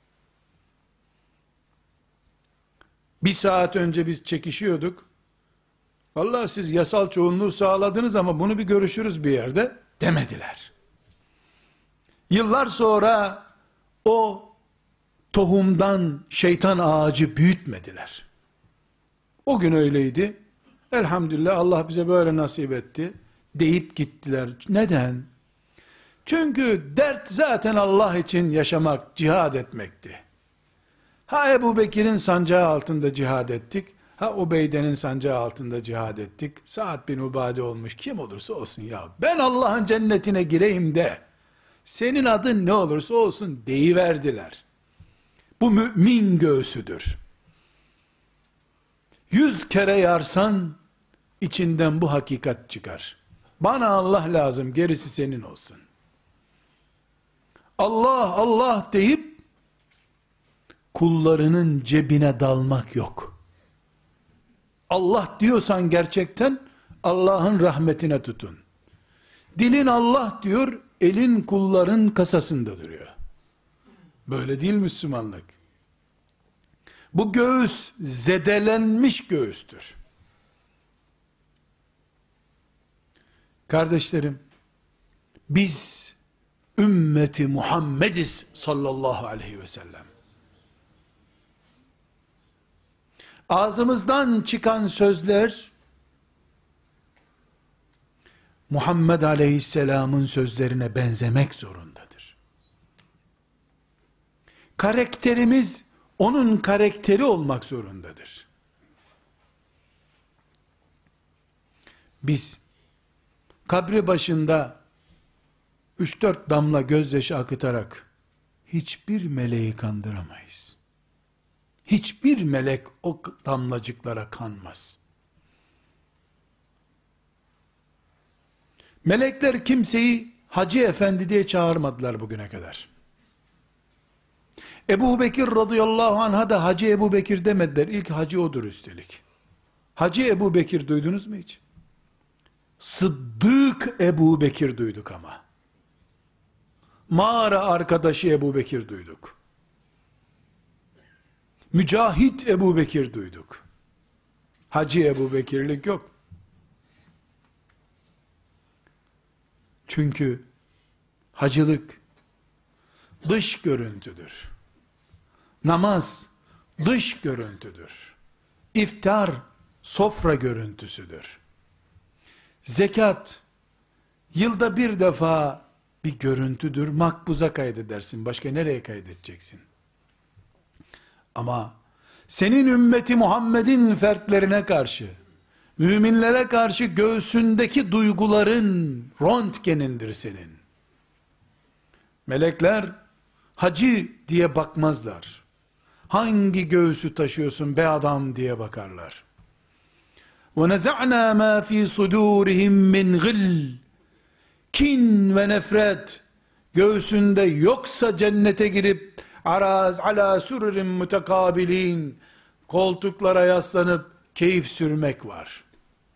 1 saat önce biz çekişiyorduk. Vallahi siz yasal çoğunluğu sağladınız ama bunu bir görüşürüz bir yerde demediler. Yıllar sonra o tohumdan şeytan ağacı büyütmediler. O gün öyleydi. Elhamdülillah Allah bize böyle nasip etti deyip gittiler. Neden? Çünkü dert zaten Allah için yaşamak, cihad etmekti. Ha Ebu Bekir'in sancağı altında cihad ettik, ha Ubeyde'nin sancağı altında cihad ettik. Sa'd bin Ubade olmuş, kim olursa olsun ya. Ben Allah'ın cennetine gireyim de, senin adın ne olursa olsun deyiverdiler. Bu mümin göğsüdür. 100 kere yarsan, içinden bu hakikat çıkar. Bana Allah lazım, gerisi senin olsun. Allah Allah deyip, kullarının cebine dalmak yok. Allah diyorsan gerçekten, Allah'ın rahmetine tutun. Dilin Allah diyor, elin kulların kasasında duruyor. Böyle değil Müslümanlık. Bu göğüs zedelenmiş göğüstür. Kardeşlerim, biz ümmeti Muhammediz sallallahu aleyhi ve sellem. Ağzımızdan çıkan sözler Muhammed aleyhisselamın sözlerine benzemek zorundadır. Karakterimiz onun karakteri olmak zorundadır. Biz kabri başında 3-4 damla gözyaşı akıtarak hiçbir meleği kandıramayız. Hiçbir melek o damlacıklara kanmaz. Melekler kimseyi Hacı efendi diye çağırmadılar bugüne kadar. Ebu Bekir radıyallahu anh'a da Hacı Ebu Bekir demediler. İlk hacı odur üstelik. Hacı Ebu Bekir duydunuz mu hiç? Sıddık Ebu Bekir duyduk ama. Mağara arkadaşı Ebu Bekir duyduk. Mücahit Ebu Bekir duyduk. Hacı Ebu Bekirlik yok. Çünkü hacılık dış görüntüdür. Namaz dış görüntüdür. İftar sofra görüntüsüdür. Zekat yılda bir defa bir görüntüdür. Makbuza kaydedersin. Başka nereye kaydedeceksin? Ama senin ümmeti Muhammed'in fertlerine karşı, müminlere karşı göğsündeki duyguların röntgenindir senin. Melekler hacı diye bakmazlar. Hangi göğsü taşıyorsun be adam diye bakarlar. وَنَزَعْنَا مَا ف۪ي صُدُورِهِمْ مِنْ غِلٍّ Kin ve nefret göğsünde yoksa cennete girip ala sururin mutekabilin koltuklara yaslanıp keyif sürmek var.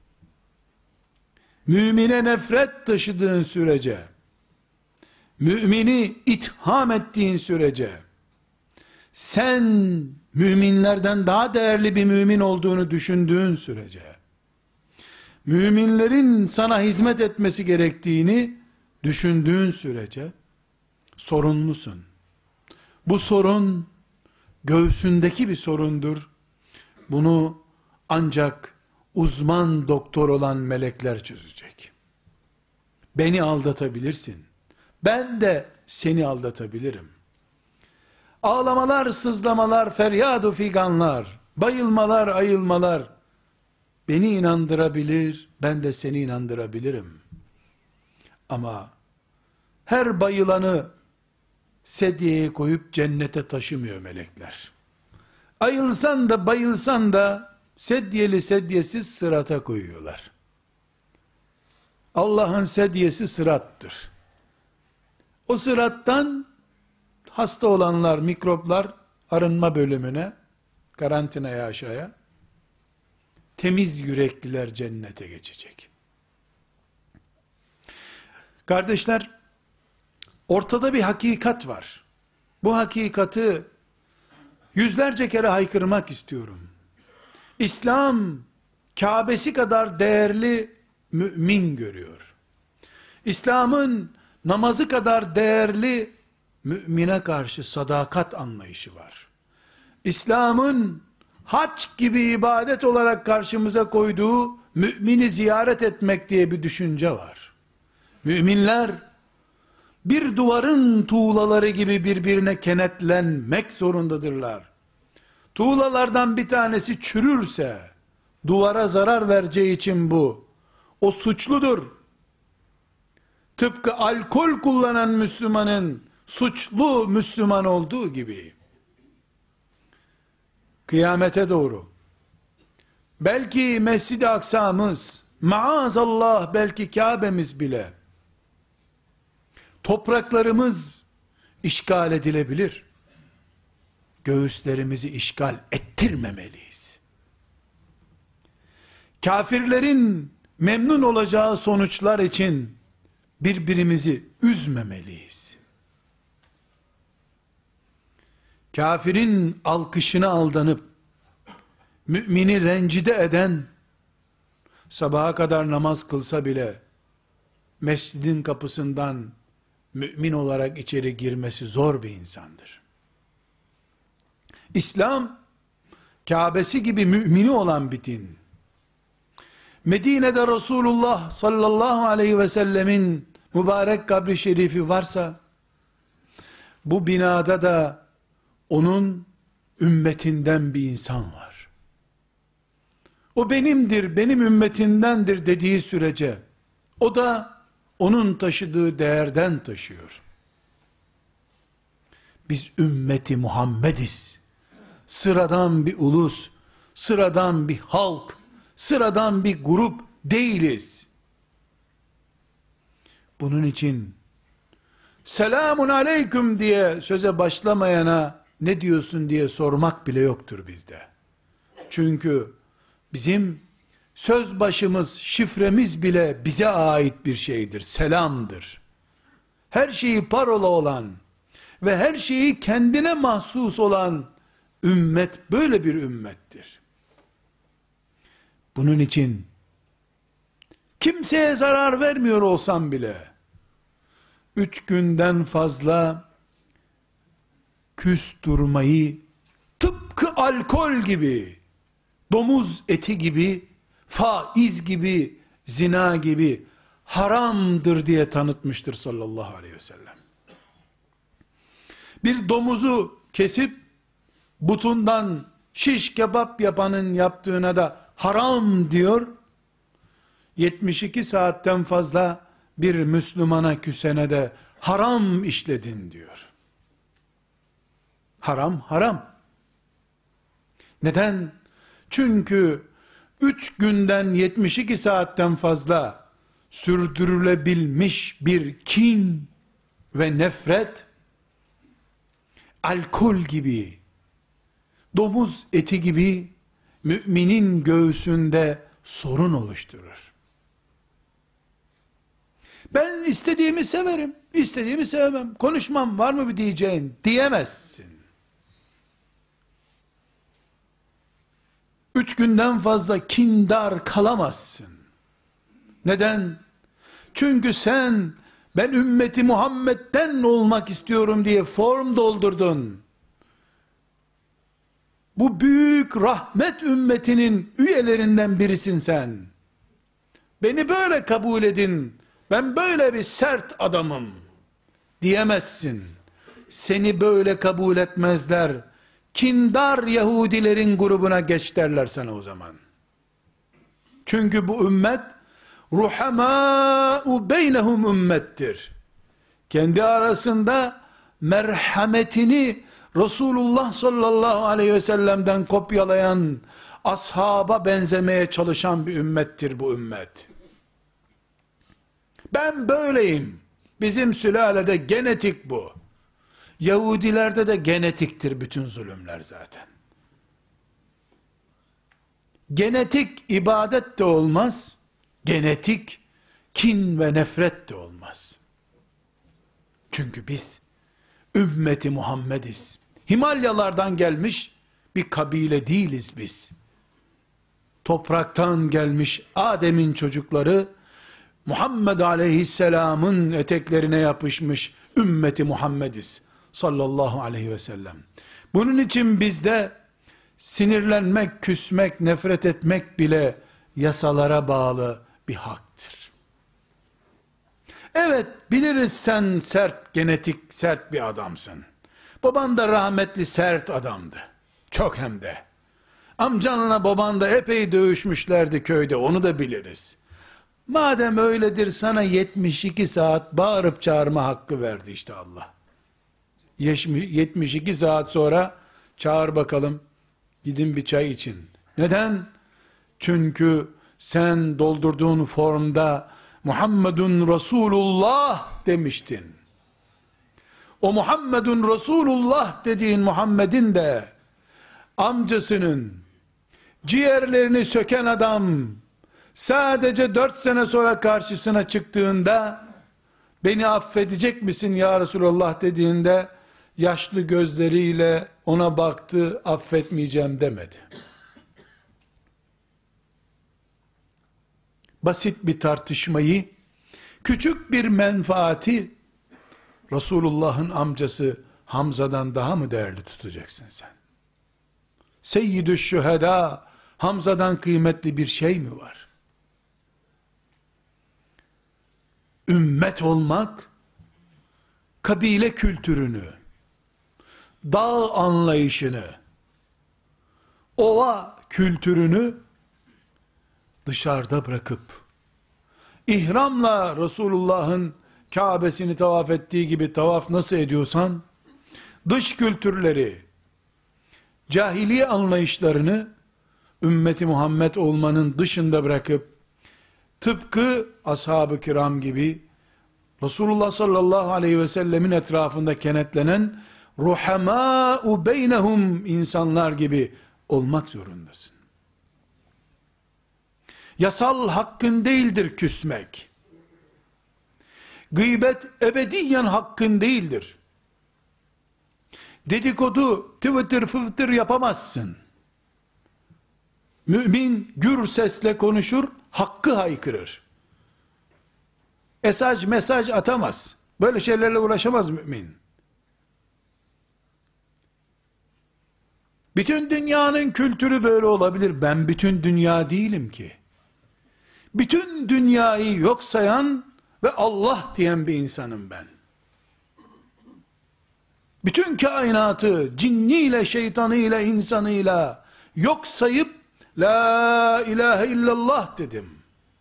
Mümine nefret taşıdığın sürece, mümini itham ettiğin sürece, sen müminlerden daha değerli bir mümin olduğunu düşündüğün sürece, müminlerin sana hizmet etmesi gerektiğini düşündüğün sürece sorumlusun. Bu sorun göğsündeki bir sorundur. Bunu ancak uzman doktor olan melekler çözecek. Beni aldatabilirsin. Ben de seni aldatabilirim. Ağlamalar, sızlamalar, feryadu figanlar, bayılmalar, ayılmalar beni inandırabilir, ben de seni inandırabilirim. Ama her bayılanı sedyeye koyup cennete taşımıyor melekler. Ayılsan da bayılsan da sedyeli sedyesiz sırata koyuyorlar. Allah'ın sedyesi sırattır. O sırattan hasta olanlar, mikroplar arınma bölümüne, karantinaya aşağıya, temiz yürekliler cennete geçecek. Kardeşler, ortada bir hakikat var. Bu hakikati yüzlerce kere haykırmak istiyorum. İslam, Kabe'si kadar değerli mümin görüyor. İslam'ın namazı kadar değerli mümine karşı sadakat anlayışı var. İslam'ın hac gibi ibadet olarak karşımıza koyduğu mümini ziyaret etmek diye bir düşünce var. Müminler bir duvarın tuğlaları gibi birbirine kenetlenmek zorundadırlar. Tuğlalardan bir tanesi çürürse duvara zarar vereceği için o suçludur. Tıpkı alkol kullanan Müslümanın suçlu Müslüman olduğu gibi. Kıyamete doğru belki Mescid-i Aksa'mız, maazallah belki Kabe'miz bile, topraklarımız işgal edilebilir. Göğüslerimizi işgal ettirmemeliyiz. Kafirlerin memnun olacağı sonuçlar için birbirimizi üzmemeliyiz. Kafirin alkışına aldanıp mümini rencide eden, sabaha kadar namaz kılsa bile mescidin kapısından mümin olarak içeri girmesi zor bir insandır. İslam, Kabe'si gibi mümini olan bir din. Medine'de Resulullah sallallahu aleyhi ve sellemin mübarek kabri şerifi varsa, bu binada da onun ümmetinden bir insan var. O benimdir, benim ümmetimdendir dediği sürece, o da onun taşıdığı değerden taşıyor. Biz ümmeti Muhammediz. Sıradan bir ulus, sıradan bir halk, sıradan bir grup değiliz. Bunun için selamun aleyküm diye söze başlamayana ne diyorsun diye sormak bile yoktur bizde. Çünkü bizim söz başımız, şifremiz bile bize ait bir şeydir, selamdır. Her şeyi parola olan ve her şeyi kendine mahsus olan ümmet böyle bir ümmettir. Bunun için kimseye zarar vermiyor olsam bile 3 günden fazla küs durmayı tıpkı alkol gibi, domuz eti gibi, faiz gibi, zina gibi haramdır diye tanıtmıştır sallallahu aleyhi ve sellem. Bir domuzu kesip butundan şiş kebap yapanın yaptığına da haram diyor. 72 saatten fazla bir Müslümana küsene de haram işledin diyor. Haram, haram. Neden? Çünkü 3 günden 72 saatten fazla sürdürülebilmiş bir kin ve nefret, alkol gibi, domuz eti gibi müminin göğsünde sorun oluşturur. Ben istediğimi severim, istediğimi sevmem, konuşmam, var mı bir diyeceğin diyemezsin. 3 günden fazla kindar kalamazsın. Neden? Çünkü sen, ben ümmeti Muhammed'den olmak istiyorum diye form doldurdun. Bu büyük rahmet ümmetinin üyelerinden birisin sen. Beni böyle kabul edin, ben böyle bir sert adamım diyemezsin. Seni böyle kabul etmezler. Kindar Yahudilerin grubuna geç derler sana o zaman. Çünkü bu ümmet ruhamâ'u beynehum ümmettir. Kendi arasında merhametini Resulullah sallallahu aleyhi ve sellem'den kopyalayan, ashaba benzemeye çalışan bir ümmettir bu ümmet. Ben böyleyim. Bizim sülalede genetik bu. Yahudilerde de genetiktir bütün zulümler zaten. Genetik ibadet de olmaz, genetik kin ve nefret de olmaz. Çünkü biz ümmeti Muhammediz. Himalyalardan gelmiş bir kabile değiliz biz. Topraktan gelmiş Adem'in çocukları, Muhammed aleyhisselamın eteklerine yapışmış ümmeti Muhammediz sallallahu aleyhi ve sellem. Bunun için bizde sinirlenmek, küsmek, nefret etmek bile yasalara bağlı bir haktır. Evet, biliriz sen sert, genetik sert bir adamsın. Baban da rahmetli sert adamdı. Çok hem de. Amcanla baban da epey dövüşmüşlerdi köyde, onu da biliriz. Madem öyledir, sana 72 saat bağırıp çağırma hakkı verdi işte Allah. 72 saat sonra çağır bakalım, gidin bir çay için. Neden? Çünkü sen doldurduğun formda Muhammedun Resulullah demiştin. O Muhammedun Resulullah dediğin Muhammed'in de amcasının ciğerlerini söken adam sadece 4 sene sonra karşısına çıktığında beni affedecek misin ya Resulullah dediğinde yaşlı gözleriyle ona baktı, affetmeyeceğim demedi. Basit bir tartışmayı, küçük bir menfaati Resulullah'ın amcası Hamza'dan daha mı değerli tutacaksın sen? Seyyidü şühedâ Hamza'dan kıymetli bir şey mi var? Ümmet olmak, kabile kültürünü, dağ anlayışını, ova kültürünü dışarıda bırakıp, ihramla Resulullah'ın Kabe'sini tavaf ettiği gibi tavaf nasıl ediyorsan, dış kültürleri, cahiliye anlayışlarını, ümmeti Muhammed olmanın dışında bırakıp, tıpkı ashab-ı kiram gibi, Resulullah sallallahu aleyhi ve sellemin etrafında kenetlenen ruhamâ'u beynehum insanlar gibi olmak zorundasın. Yasal hakkın değildir küsmek. Gıybet ebediyen hakkın değildir. Dedikodu, Twitter, fıftır yapamazsın. Mümin gür sesle konuşur, hakkı haykırır. Mesaj atamaz. Böyle şeylerle uğraşamaz mümin. Bütün dünyanın kültürü böyle olabilir. Ben bütün dünya değilim ki. Bütün dünyayı yok sayan ve Allah diyen bir insanım ben. Bütün kainatı cinniyle, şeytanıyla, insanıyla yok sayıp la ilahe illallah dedim.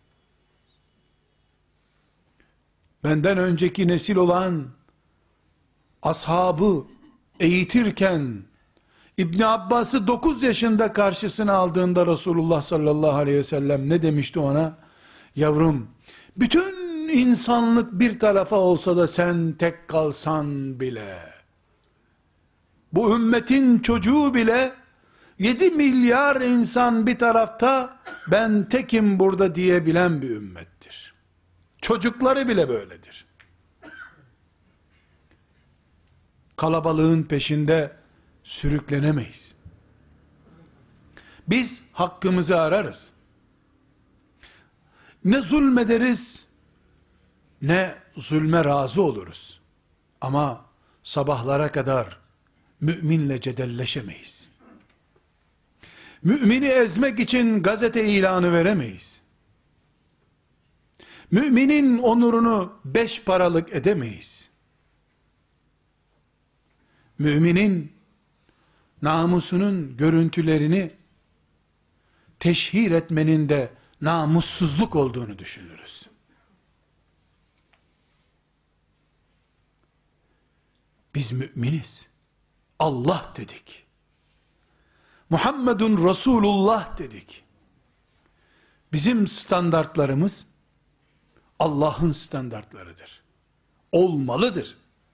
Benden önceki nesil olan ashabı eğitirken İbn Abbas'ı 9 yaşında karşısına aldığında Resulullah sallallahu aleyhi ve sellem ne demişti ona? Yavrum, bütün insanlık bir tarafa olsa da sen tek kalsan bile, bu ümmetin çocuğu bile 7 milyar insan bir tarafta, ben tekim burada diyebilen bir ümmettir. Çocukları bile böyledir. Kalabalığın peşinde sürüklenemeyiz. Biz hakkımızı ararız. Ne zulmederiz, ne zulme razı oluruz. Ama sabahlara kadar müminle cedelleşemeyiz. Mümini ezmek için gazete ilanı veremeyiz. Müminin onurunu 5 paralık edemeyiz. Müminin namusunun görüntülerini teşhir etmenin de namussuzluk olduğunu düşünürüz. Biz müminiz. Allah dedik. Muhammedun Resulullah dedik. Bizim standartlarımız Allah'ın standartlarıdır. Olmalıdır.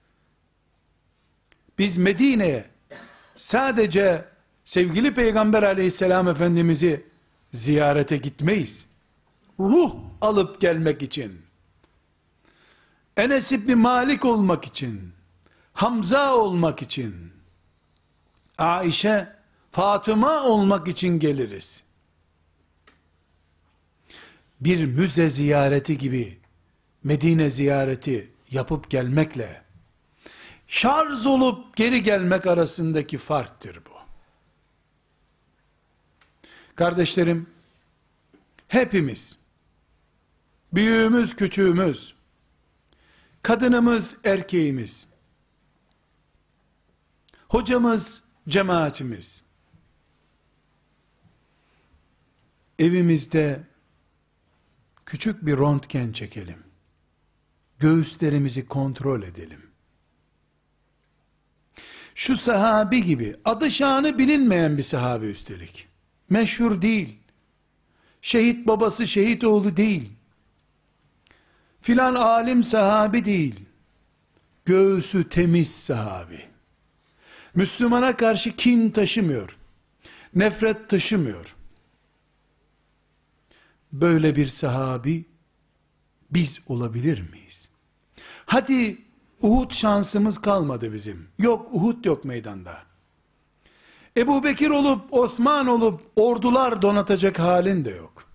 Biz Medine'ye sadece sevgili Peygamber aleyhisselam Efendimiz'i ziyarete gitmeyiz. Ruh alıp gelmek için, Enes İbni Malik olmak için, Hamza olmak için, Aişe, Fatıma olmak için geliriz. Bir müze ziyareti gibi Medine ziyareti yapıp gelmekle şarj olup geri gelmek arasındaki farktır bu. Kardeşlerim, hepimiz, büyüğümüz, küçüğümüz, kadınımız, erkeğimiz, hocamız, cemaatimiz, evimizde küçük bir röntgen çekelim. Göğüslerimizi kontrol edelim. Şu sahabi gibi, adı şanı bilinmeyen bir sahabi üstelik. Meşhur değil. Şehit babası, şehit oğlu değil. Filan alim sahabi değil. Göğsü temiz sahabi. Müslümana karşı kin taşımıyor. Nefret taşımıyor. Böyle bir sahabi biz olabilir miyiz? Hadi Uhud şansımız kalmadı bizim. Yok, Uhud yok meydanda. Ebu Bekir olup, Osman olup, ordular donatacak halin de yok.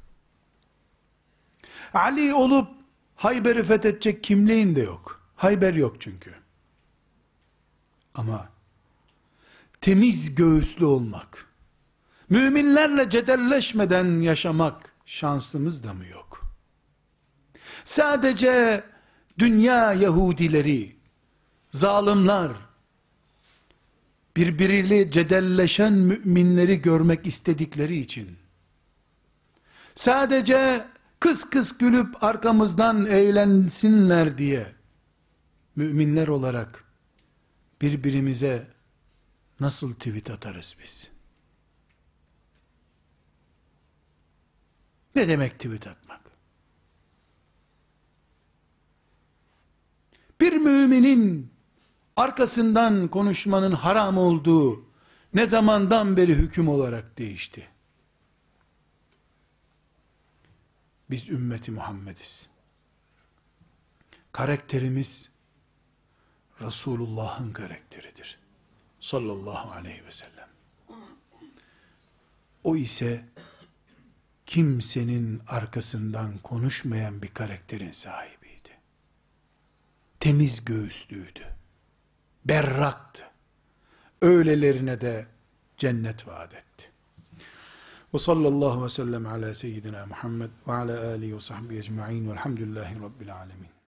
Ali olup, Hayber'i fethedecek kimliğin de yok. Hayber yok çünkü. Ama, temiz göğüslü olmak, müminlerle cedelleşmeden yaşamak şansımız da mı yok? Sadece dünya Yahudileri, zalimler, birbiriyle cedelleşen müminleri görmek istedikleri için, sadece kıs kıs gülüp arkamızdan eğlensinler diye, müminler olarak birbirimize nasıl tweet atarız biz? Ne demek tweet atmak? müminin arkasından konuşmanın haram olduğu ne zamandan beri hüküm olarak değişti? Biz ümmeti Muhammediz. Karakterimiz Resulullah'ın karakteridir. Sallallahu aleyhi ve sellem. O ise kimsenin arkasından konuşmayan bir karakterin sahibiydi. Temiz göğüslüydü. Berraktı. Öylelerine de cennet vaat etti. Ve sallallahu ve sellem ala seyyidina Muhammed ve ala alihi ve sahbihi ecma'in velhamdülillahi rabbil alemin.